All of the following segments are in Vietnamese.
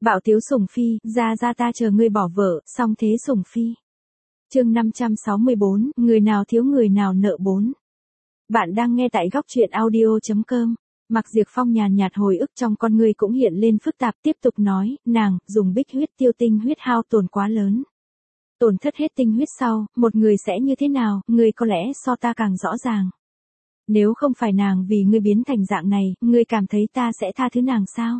Bạo tiếu sủng phi, ra ta chờ ngươi bỏ vợ, xong thế sủng phi. Chương 564, người nào thiếu người nào nợ 4. Bạn đang nghe tại góc truyện audio.com. Mạc Diệp Phong nhàn nhạt hồi ức trong con ngươi cũng hiện lên phức tạp, tiếp tục nói, nàng, dùng bích huyết tiêu tinh huyết hao tổn quá lớn. Tổn thất hết tinh huyết sau, một người sẽ như thế nào, ngươi có lẽ so ta càng rõ ràng. Nếu không phải nàng vì ngươi biến thành dạng này, ngươi cảm thấy ta sẽ tha thứ nàng sao?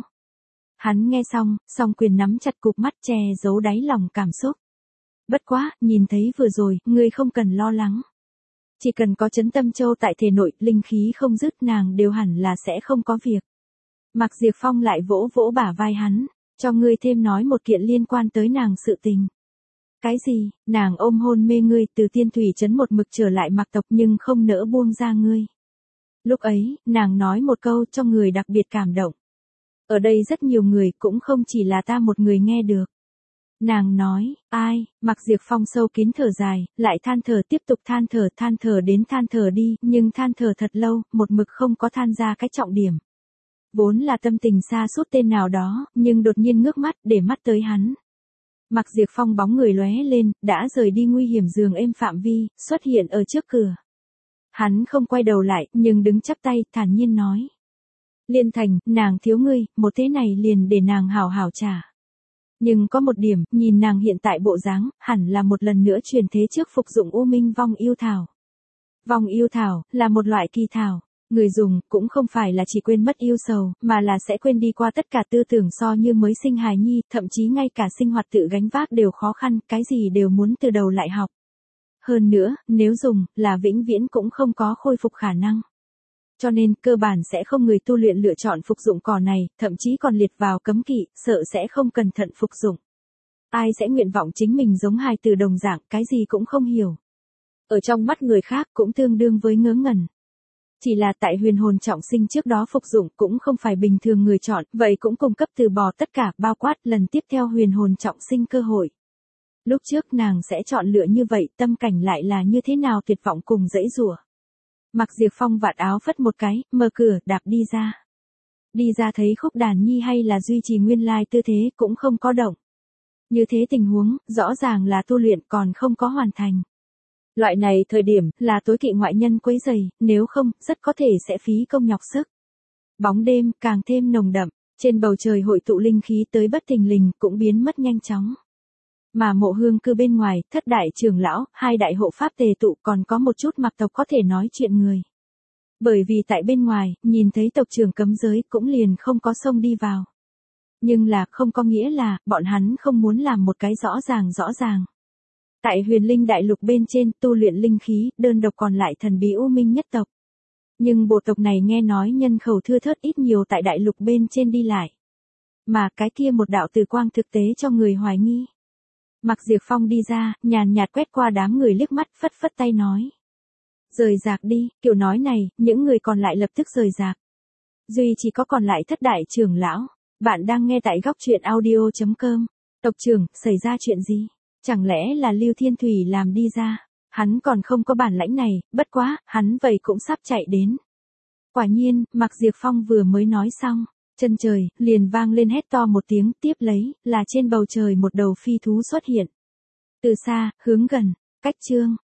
Hắn nghe xong, song quyền nắm chặt cụp mắt che giấu đáy lòng cảm xúc. Bất quá, nhìn thấy vừa rồi, ngươi không cần lo lắng. Chỉ cần có chấn tâm châu tại thể nội, linh khí không dứt nàng đều hẳn là sẽ không có việc. Mạc Diệp Phong lại vỗ vỗ bả vai hắn, cho ngươi thêm nói một kiện liên quan tới nàng sự tình. Cái gì, nàng ôm hôn mê ngươi từ tiên thủy trấn một mực trở lại Mạc tộc nhưng không nỡ buông ra ngươi. Lúc ấy, nàng nói một câu cho người đặc biệt cảm động. Ở đây rất nhiều người cũng không chỉ là ta một người nghe được. Nàng nói, ai, Mạc Diệp Phong sâu kín thở dài, lại than thở tiếp tục than thở đến than thở đi, nhưng than thở thật lâu, một mực không có than ra cái trọng điểm. Vốn là tâm tình xa suốt tên nào đó, nhưng đột nhiên ngước mắt để mắt tới hắn. Mạc Diệp Phong bóng người lóe lên, đã rời đi nguy hiểm giường êm phạm vi, xuất hiện ở trước cửa. Hắn không quay đầu lại, nhưng đứng chắp tay, thản nhiên nói. Liên Thành, nàng thiếu ngươi, một thế này liền để nàng hảo hảo trả. Nhưng có một điểm, nhìn nàng hiện tại bộ dáng, hẳn là một lần nữa truyền thế trước phục dụng U Minh Vong Yêu Thảo. Vong Yêu Thảo, là một loại kỳ thảo. Người dùng, cũng không phải là chỉ quên mất yêu sầu, mà là sẽ quên đi qua tất cả tư tưởng so như mới sinh hài nhi, thậm chí ngay cả sinh hoạt tự gánh vác đều khó khăn, cái gì đều muốn từ đầu lại học. Hơn nữa, nếu dùng, là vĩnh viễn cũng không có khôi phục khả năng. Cho nên, cơ bản sẽ không người tu luyện lựa chọn phục dụng cỏ này, thậm chí còn liệt vào cấm kỵ, sợ sẽ không cẩn thận phục dụng. Ai sẽ nguyện vọng chính mình giống hài từ đồng dạng, cái gì cũng không hiểu. Ở trong mắt người khác cũng tương đương với ngớ ngẩn. Chỉ là tại huyền hồn trọng sinh trước đó phục dụng cũng không phải bình thường người chọn, vậy cũng cung cấp từ bỏ tất cả, bao quát lần tiếp theo huyền hồn trọng sinh cơ hội. Lúc trước nàng sẽ chọn lựa như vậy, tâm cảnh lại là như thế nào tuyệt vọng cùng dãy rủa. Mạc Diệp Phong vạt áo phất một cái, mở cửa, đạp đi ra. Đi ra thấy Khúc Đàn Nhi hay là duy trì nguyên lai tư thế cũng không có động. Như thế tình huống, rõ ràng là tu luyện còn không có hoàn thành. Loại này thời điểm, là tối kỵ ngoại nhân quấy rầy, nếu không, rất có thể sẽ phí công nhọc sức. Bóng đêm, càng thêm nồng đậm, trên bầu trời hội tụ linh khí tới bất thình lình, cũng biến mất nhanh chóng. Mà Mộ Hương cư bên ngoài, thất đại trưởng lão, hai đại hộ pháp tề tụ còn có một chút Mạc tộc có thể nói chuyện người. Bởi vì tại bên ngoài, nhìn thấy tộc trưởng cấm giới cũng liền không có xông đi vào. Nhưng là không có nghĩa là, bọn hắn không muốn làm một cái rõ ràng. Tại huyền linh đại lục bên trên, tu luyện linh khí, đơn độc còn lại thần bí U Minh nhất tộc. Nhưng bộ tộc này nghe nói nhân khẩu thưa thớt ít nhiều tại đại lục bên trên đi lại. Mà cái kia một đạo từ quang thực tế cho người hoài nghi. Mạc Diệp Phong đi ra, nhàn nhạt quét qua đám người liếc mắt, phất phất tay nói. Rời rạc đi, kiểu nói này, những người còn lại lập tức rời rạc. Duy chỉ có còn lại thất đại trưởng lão. Bạn đang nghe tại góc truyện audio.com. Tộc trưởng, xảy ra chuyện gì? Chẳng lẽ là Lưu Thiên Thủy làm đi ra? Hắn còn không có bản lãnh này, bất quá, hắn vậy cũng sắp chạy đến. Quả nhiên, Mạc Diệp Phong vừa mới nói xong. Chân trời, liền vang lên hét to một tiếng, tiếp lấy, là trên bầu trời một đầu phi thú xuất hiện. Từ xa, hướng gần, cách chương,